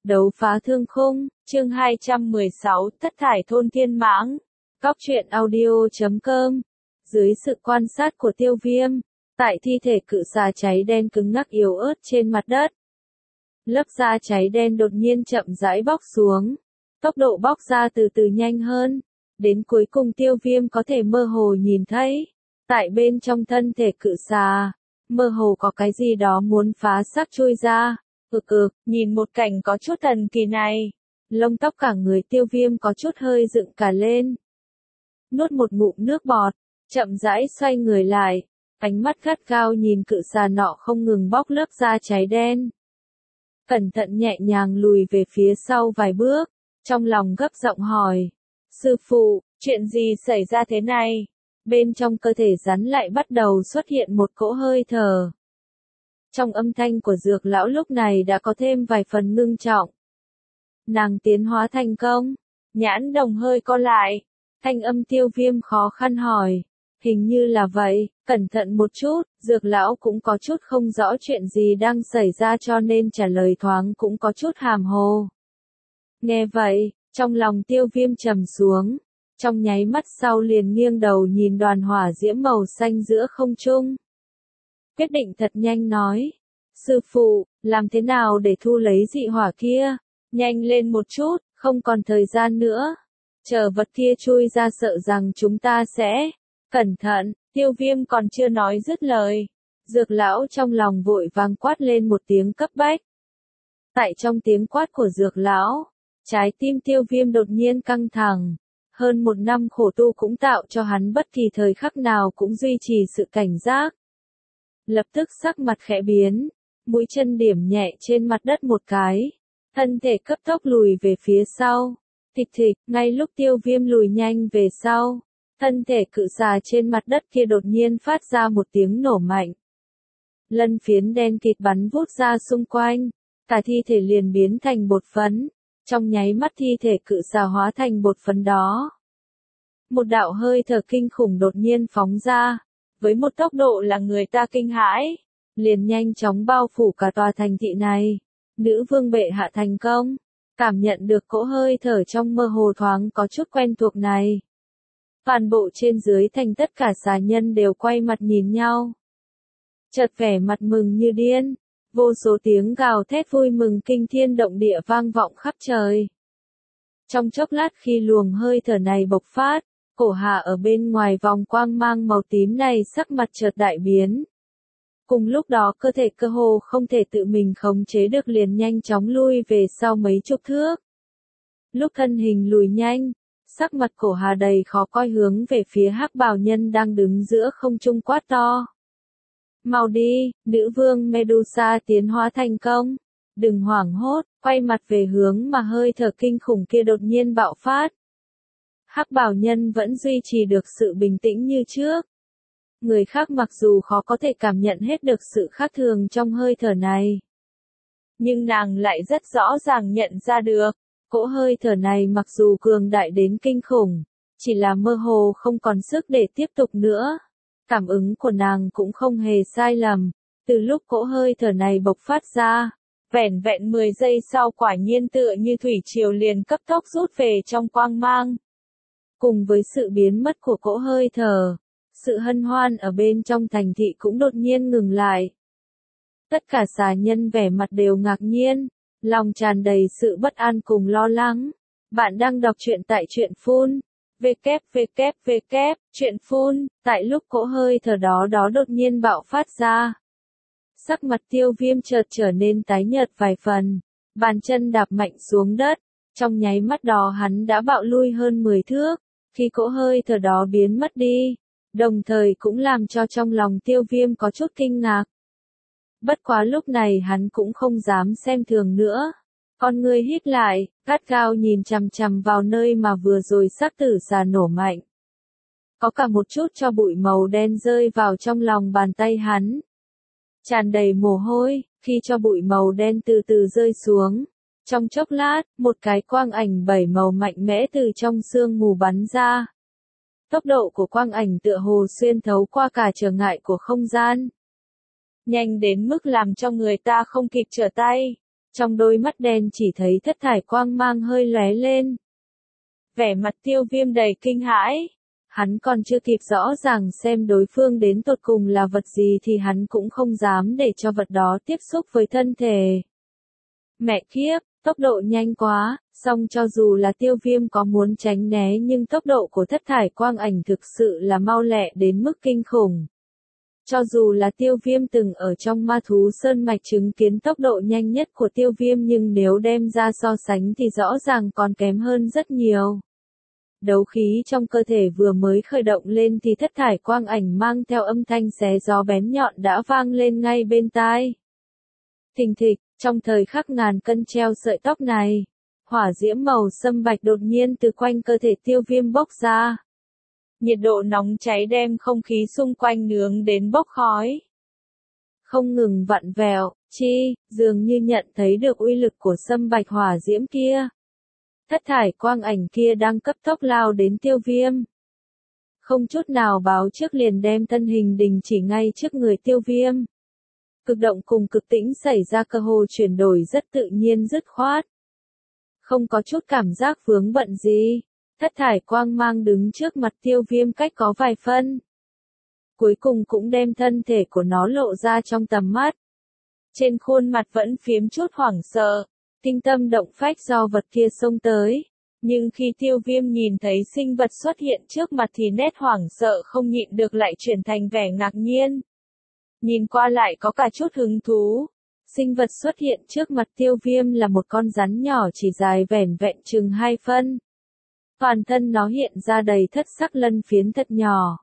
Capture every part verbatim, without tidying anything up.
Đấu phá thương khung, chương hai trăm mười sáu, thất thải thôn thiên mãng. Góc truyện audio chấm com. Dưới sự quan sát của Tiêu Viêm, tại thi thể cự xà cháy đen cứng ngắc yếu ớt trên mặt đất, lớp da cháy đen đột nhiên chậm rãi bóc xuống. Tốc độ bóc ra từ từ nhanh hơn, đến cuối cùng Tiêu Viêm có thể mơ hồ nhìn thấy, tại bên trong thân thể cự xà, mơ hồ có cái gì đó muốn phá xác chui ra. Ực ực, nhìn một cảnh có chút thần kỳ này, lông tóc cả người Tiêu Viêm có chút hơi dựng cả lên. Nuốt một ngụm nước bọt, chậm rãi xoay người lại, ánh mắt gắt gao nhìn cự xà nọ không ngừng bóc lớp da cháy đen. Cẩn thận nhẹ nhàng lùi về phía sau vài bước, trong lòng gấp giọng hỏi. Sư phụ, chuyện gì xảy ra thế này? Bên trong cơ thể rắn lại bắt đầu xuất hiện một cỗ hơi thở. Trong âm thanh của dược lão lúc này đã có thêm vài phần ngưng trọng. Nàng tiến hóa thành công, nhãn đồng hơi co lại, thanh âm Tiêu Viêm khó khăn hỏi. Hình như là vậy, cẩn thận một chút, dược lão cũng có chút không rõ chuyện gì đang xảy ra cho nên trả lời thoáng cũng có chút hàm hồ. Nghe vậy, trong lòng Tiêu Viêm trầm xuống, trong nháy mắt sau liền nghiêng đầu nhìn đoàn hỏa diễm màu xanh giữa không trung. Quyết định thật nhanh nói, sư phụ, làm thế nào để thu lấy dị hỏa kia? Nhanh lên một chút, không còn thời gian nữa. Chờ vật kia chui ra sợ rằng chúng ta sẽ... Cẩn thận, Tiêu Viêm còn chưa nói dứt lời. Dược lão trong lòng vội vàng quát lên một tiếng cấp bách. Tại trong tiếng quát của dược lão, trái tim Tiêu Viêm đột nhiên căng thẳng. Hơn một năm khổ tu cũng tạo cho hắn bất kỳ thời khắc nào cũng duy trì sự cảnh giác. Lập tức sắc mặt khẽ biến, mũi chân điểm nhẹ trên mặt đất một cái, thân thể cấp tốc lùi về phía sau. Thịch thịch, ngay lúc Tiêu Viêm lùi nhanh về sau, thân thể cự xà trên mặt đất kia đột nhiên phát ra một tiếng nổ mạnh. Lân phiến đen kịt bắn vút ra xung quanh, cả thi thể liền biến thành bột phấn, trong nháy mắt thi thể cự xà hóa thành bột phấn đó. Một đạo hơi thở kinh khủng đột nhiên phóng ra, với một tốc độ là người ta kinh hãi, liền nhanh chóng bao phủ cả tòa thành thị này. Nữ vương bệ hạ thành công, cảm nhận được cỗ hơi thở trong mơ hồ thoáng có chút quen thuộc này. Toàn bộ trên dưới thành tất cả xà nhân đều quay mặt nhìn nhau. Chợt vẻ mặt mừng như điên, vô số tiếng gào thét vui mừng kinh thiên động địa vang vọng khắp trời. Trong chốc lát khi luồng hơi thở này bộc phát, cổ hạ ở bên ngoài vòng quang mang màu tím này sắc mặt chợt đại biến. Cùng lúc đó cơ thể cơ hồ không thể tự mình khống chế được liền nhanh chóng lui về sau mấy chục thước. Lúc thân hình lùi nhanh, sắc mặt cổ hà đầy khó coi hướng về phía hắc bào nhân đang đứng giữa không trung quát to. Mau đi, nữ vương Medusa tiến hóa thành công. Đừng hoảng hốt, quay mặt về hướng mà hơi thở kinh khủng kia đột nhiên bạo phát. Hắc bào nhân vẫn duy trì được sự bình tĩnh như trước. Người khác mặc dù khó có thể cảm nhận hết được sự khác thường trong hơi thở này, nhưng nàng lại rất rõ ràng nhận ra được, cỗ hơi thở này mặc dù cường đại đến kinh khủng, chỉ là mơ hồ không còn sức để tiếp tục nữa. Cảm ứng của nàng cũng không hề sai lầm, từ lúc cỗ hơi thở này bộc phát ra, vẻn vẹn mười giây sau quả nhiên tựa như thủy triều liền cấp tốc rút về trong quang mang. Cùng với sự biến mất của cỗ hơi thở, sự hân hoan ở bên trong thành thị cũng đột nhiên ngừng lại. Tất cả xà nhân vẻ mặt đều ngạc nhiên, lòng tràn đầy sự bất an cùng lo lắng. Bạn đang đọc truyện tại truyện phun, www, truyện phun, tại lúc cỗ hơi thở đó đó đột nhiên bạo phát ra. Sắc mặt Tiêu Viêm chợt trở nên tái nhợt vài phần, bàn chân đạp mạnh xuống đất, trong nháy mắt đó hắn đã bạo lui hơn mười thước, khi cỗ hơi thở đó biến mất đi. Đồng thời cũng làm cho trong lòng Tiêu Viêm có chút kinh ngạc. Bất quá lúc này hắn cũng không dám xem thường nữa. Con người hít lại, gắt gao nhìn chằm chằm vào nơi mà vừa rồi xác tử xà nổ mạnh. Có cả một chút cho bụi màu đen rơi vào trong lòng bàn tay hắn. Tràn đầy mồ hôi, khi cho bụi màu đen từ từ rơi xuống. Trong chốc lát, một cái quang ảnh bảy màu mạnh mẽ từ trong sương mù bắn ra. Tốc độ của quang ảnh tựa hồ xuyên thấu qua cả trở ngại của không gian. Nhanh đến mức làm cho người ta không kịp trở tay. Trong đôi mắt đen chỉ thấy thất thải quang mang hơi lóe lên. Vẻ mặt Tiêu Viêm đầy kinh hãi. Hắn còn chưa kịp rõ ràng xem đối phương đến tột cùng là vật gì thì hắn cũng không dám để cho vật đó tiếp xúc với thân thể. Mẹ kiếp, tốc độ nhanh quá, song cho dù là Tiêu Viêm có muốn tránh né nhưng tốc độ của thất thải quang ảnh thực sự là mau lẹ đến mức kinh khủng. Cho dù là Tiêu Viêm từng ở trong ma thú sơn mạch chứng kiến tốc độ nhanh nhất của Tiêu Viêm nhưng nếu đem ra so sánh thì rõ ràng còn kém hơn rất nhiều. Đấu khí trong cơ thể vừa mới khởi động lên thì thất thải quang ảnh mang theo âm thanh xé gió bén nhọn đã vang lên ngay bên tai. Thình thịch, trong thời khắc ngàn cân treo sợi tóc này, hỏa diễm màu sâm bạch đột nhiên từ quanh cơ thể Tiêu Viêm bốc ra. Nhiệt độ nóng cháy đem không khí xung quanh nướng đến bốc khói. Không ngừng vặn vẹo, chi, dường như nhận thấy được uy lực của sâm bạch hỏa diễm kia. Thất thải quang ảnh kia đang cấp tốc lao đến Tiêu Viêm. Không chút nào báo trước liền đem thân hình đình chỉ ngay trước người Tiêu Viêm. Cực động cùng cực tĩnh xảy ra cơ hồ chuyển đổi rất tự nhiên dứt khoát. Không có chút cảm giác vướng bận gì. Thất thải quang mang đứng trước mặt Tiêu Viêm cách có vài phân. Cuối cùng cũng đem thân thể của nó lộ ra trong tầm mắt. Trên khuôn mặt vẫn phiếm chút hoảng sợ, kinh tâm động phách do vật kia xông tới. Nhưng khi Tiêu Viêm nhìn thấy sinh vật xuất hiện trước mặt thì nét hoảng sợ không nhịn được lại chuyển thành vẻ ngạc nhiên. Nhìn qua lại có cả chút hứng thú. Sinh vật xuất hiện trước mặt Tiêu Viêm là một con rắn nhỏ chỉ dài vẻn vẹn chừng hai phân. Toàn thân nó hiện ra đầy thất sắc lân phiến thật nhỏ.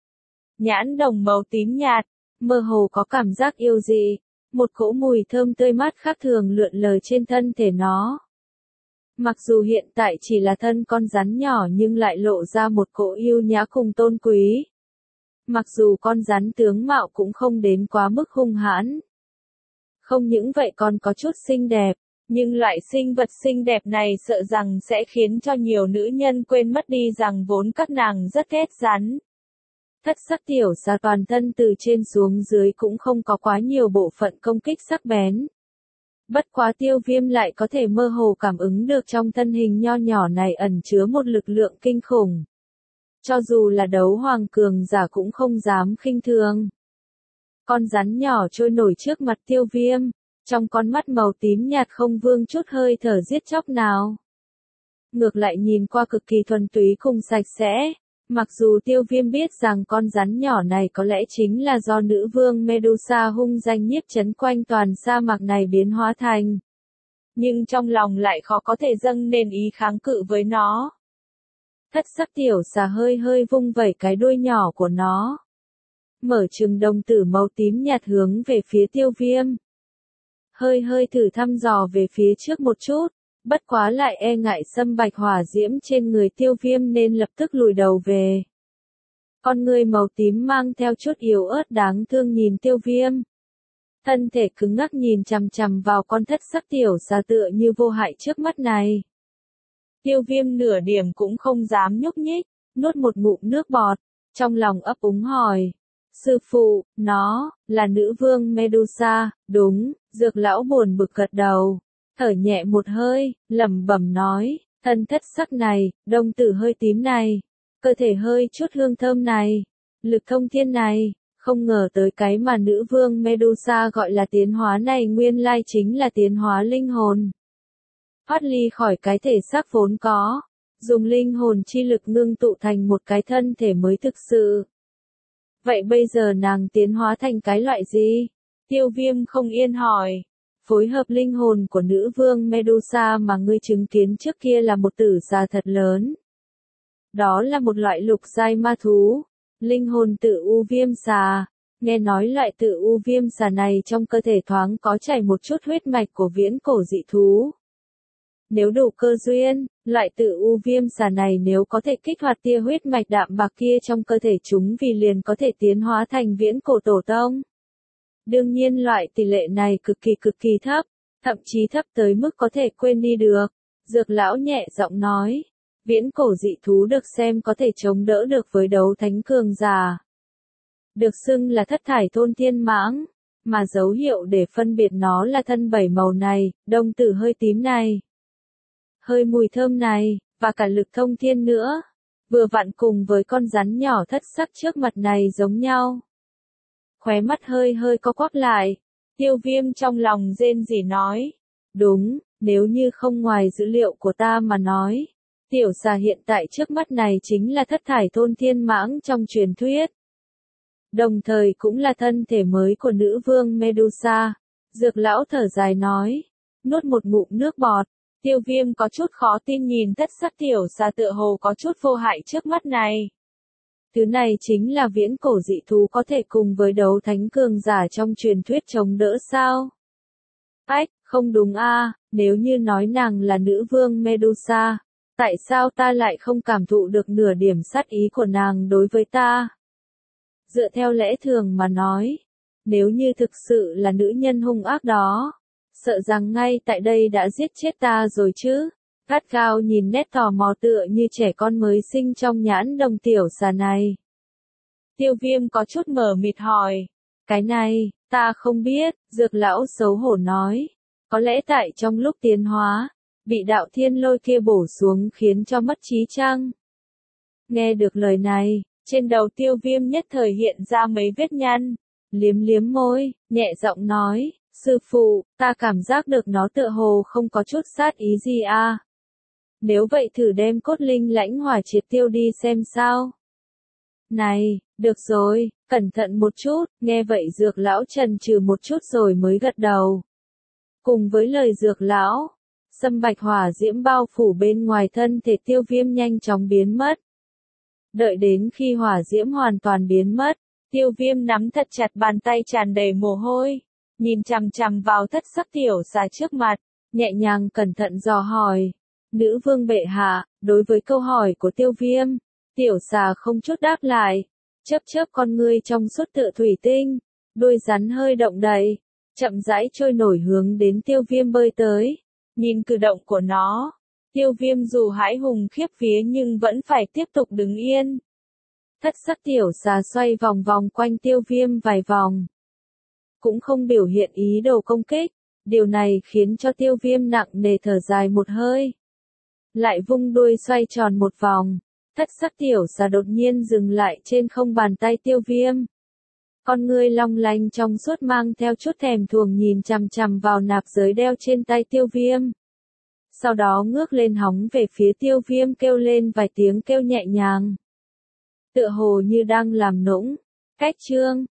Nhãn đồng màu tím nhạt, mơ hồ có cảm giác yêu dị, một cỗ mùi thơm tươi mát khác thường lượn lờ trên thân thể nó. Mặc dù hiện tại chỉ là thân con rắn nhỏ nhưng lại lộ ra một cỗ yêu nhã cùng tôn quý. Mặc dù con rắn tướng mạo cũng không đến quá mức hung hãn. Không những vậy còn có chút xinh đẹp. Nhưng loại sinh vật xinh đẹp này sợ rằng sẽ khiến cho nhiều nữ nhân quên mất đi rằng vốn các nàng rất ghét rắn. Thất sắc tiểu xà toàn thân từ trên xuống dưới cũng không có quá nhiều bộ phận công kích sắc bén. Bất quá Tiêu Viêm lại có thể mơ hồ cảm ứng được trong thân hình nho nhỏ này ẩn chứa một lực lượng kinh khủng. Cho dù là đấu hoàng cường giả cũng không dám khinh thường. Con rắn nhỏ trôi nổi trước mặt Tiêu Viêm. Trong con mắt màu tím nhạt không vương chút hơi thở giết chóc nào. Ngược lại nhìn qua cực kỳ thuần túy cùng sạch sẽ. Mặc dù Tiêu Viêm biết rằng con rắn nhỏ này có lẽ chính là do nữ vương Medusa hung danh nhiếp chấn quanh toàn sa mạc này biến hóa thành. Nhưng trong lòng lại khó có thể dâng nên ý kháng cự với nó. Thất sắc tiểu xà hơi hơi vung vẩy cái đuôi nhỏ của nó. Mở trừng đồng tử màu tím nhạt hướng về phía Tiêu Viêm. Hơi hơi thử thăm dò về phía trước một chút, bất quá lại e ngại sâm bạch hỏa diễm trên người Tiêu Viêm nên lập tức lùi đầu về. Con người màu tím mang theo chút yếu ớt đáng thương nhìn Tiêu Viêm. Thân thể cứng ngắc nhìn chằm chằm vào con thất sắc tiểu xà tựa như vô hại trước mắt này. Tiêu Viêm nửa điểm cũng không dám nhúc nhích, nuốt một ngụm nước bọt, trong lòng ấp úng hỏi. Sư phụ, nó, là nữ vương Medusa, đúng, Dược lão buồn bực gật đầu, thở nhẹ một hơi, lẩm bẩm nói, thân thất sắc này, đồng tử hơi tím này, cơ thể hơi chút hương thơm này, lực thông thiên này, không ngờ tới cái mà nữ vương Medusa gọi là tiến hóa này nguyên lai chính là tiến hóa linh hồn. Thoát ly khỏi cái thể xác vốn có, dùng linh hồn chi lực ngưng tụ thành một cái thân thể mới thực sự. Vậy bây giờ nàng tiến hóa thành cái loại gì? Tiêu Viêm không yên hỏi. Phối hợp linh hồn của nữ vương Medusa mà ngươi chứng kiến trước kia là một tử xà thật lớn. Đó là một loại lục giai ma thú. Linh hồn tự u viêm xà. Nghe nói loại tự u viêm xà này trong cơ thể thoáng có chảy một chút huyết mạch của viễn cổ dị thú. Nếu đủ cơ duyên, loại tự u viêm xà này nếu có thể kích hoạt tia huyết mạch đạm bạc kia trong cơ thể chúng vì liền có thể tiến hóa thành viễn cổ tổ tông. Đương nhiên loại tỷ lệ này cực kỳ cực kỳ thấp, thậm chí thấp tới mức có thể quên đi được. Dược lão nhẹ giọng nói, viễn cổ dị thú được xem có thể chống đỡ được với đấu thánh cường giả. Được xưng là thất thải thôn thiên mãng, mà dấu hiệu để phân biệt nó là thân bảy màu này, đồng tử hơi tím này, hơi mùi thơm này, và cả lực thông thiên nữa. Vừa vặn cùng với con rắn nhỏ thất sắc trước mặt này giống nhau. Khóe mắt hơi hơi co quắp lại. Tiêu Viêm trong lòng rên rỉ nói. Đúng, nếu như không ngoài dữ liệu của ta mà nói. Tiểu xà hiện tại trước mắt này chính là thất thải thôn thiên mãng trong truyền thuyết. Đồng thời cũng là thân thể mới của nữ vương Medusa. Dược lão thở dài nói. Nuốt một ngụm nước bọt. Tiêu Viêm có chút khó tin nhìn thất sắc tiểu xà tựa hồ có chút vô hại trước mắt này. Thứ này chính là viễn cổ dị thú có thể cùng với đấu thánh cường giả trong truyền thuyết chống đỡ sao? Ách, không đúng a, nếu như nói nàng là nữ vương Medusa, tại sao ta lại không cảm thụ được nửa điểm sát ý của nàng đối với ta? Dựa theo lẽ thường mà nói, nếu như thực sự là nữ nhân hung ác đó, sợ rằng ngay tại đây đã giết chết ta rồi chứ. Gắt gao nhìn nét tò mò tựa như trẻ con mới sinh trong nhãn đồng tiểu xà này. Tiêu Viêm có chút mờ mịt hỏi. Cái này, ta không biết, dược lão xấu hổ nói. Có lẽ tại trong lúc tiến hóa, bị đạo thiên lôi kia bổ xuống khiến cho mất trí chăng? Nghe được lời này, trên đầu Tiêu Viêm nhất thời hiện ra mấy vết nhăn. Liếm liếm môi, nhẹ giọng nói. Sư phụ, ta cảm giác được nó tựa hồ không có chút sát ý gì à. Nếu vậy thử đem cốt linh lãnh hỏa triệt tiêu đi xem sao. Này, được rồi, cẩn thận một chút, nghe vậy dược lão trần trừ một chút rồi mới gật đầu. Cùng với lời dược lão, sâm bạch hỏa diễm bao phủ bên ngoài thân thể Tiêu Viêm nhanh chóng biến mất. Đợi đến khi hỏa diễm hoàn toàn biến mất, Tiêu Viêm nắm thật chặt bàn tay tràn đầy mồ hôi. Nhìn chằm chằm vào thất sắc tiểu xà trước mặt, nhẹ nhàng cẩn thận dò hỏi. Nữ vương bệ hạ, đối với câu hỏi của Tiêu Viêm, tiểu xà không chút đáp lại, chớp chớp con ngươi trong suốt tựa thủy tinh, đuôi rắn hơi động đậy, chậm rãi trôi nổi hướng đến Tiêu Viêm bơi tới. Nhìn cử động của nó, Tiêu Viêm dù hãi hùng khiếp vía nhưng vẫn phải tiếp tục đứng yên. Thất sắc tiểu xà xoay vòng vòng quanh Tiêu Viêm vài vòng, cũng không biểu hiện ý đồ công kích, điều này khiến cho Tiêu Viêm nặng nề thở dài một hơi. Lại vung đuôi xoay tròn một vòng, thất sắc tiểu xà đột nhiên dừng lại trên không bàn tay Tiêu Viêm. Con ngươi long lanh trong suốt mang theo chút thèm thuồng nhìn chằm chằm vào nạp giới đeo trên tay Tiêu Viêm. Sau đó ngước lên hóng về phía Tiêu Viêm kêu lên vài tiếng kêu nhẹ nhàng. Tựa hồ như đang làm nũng. Cách chương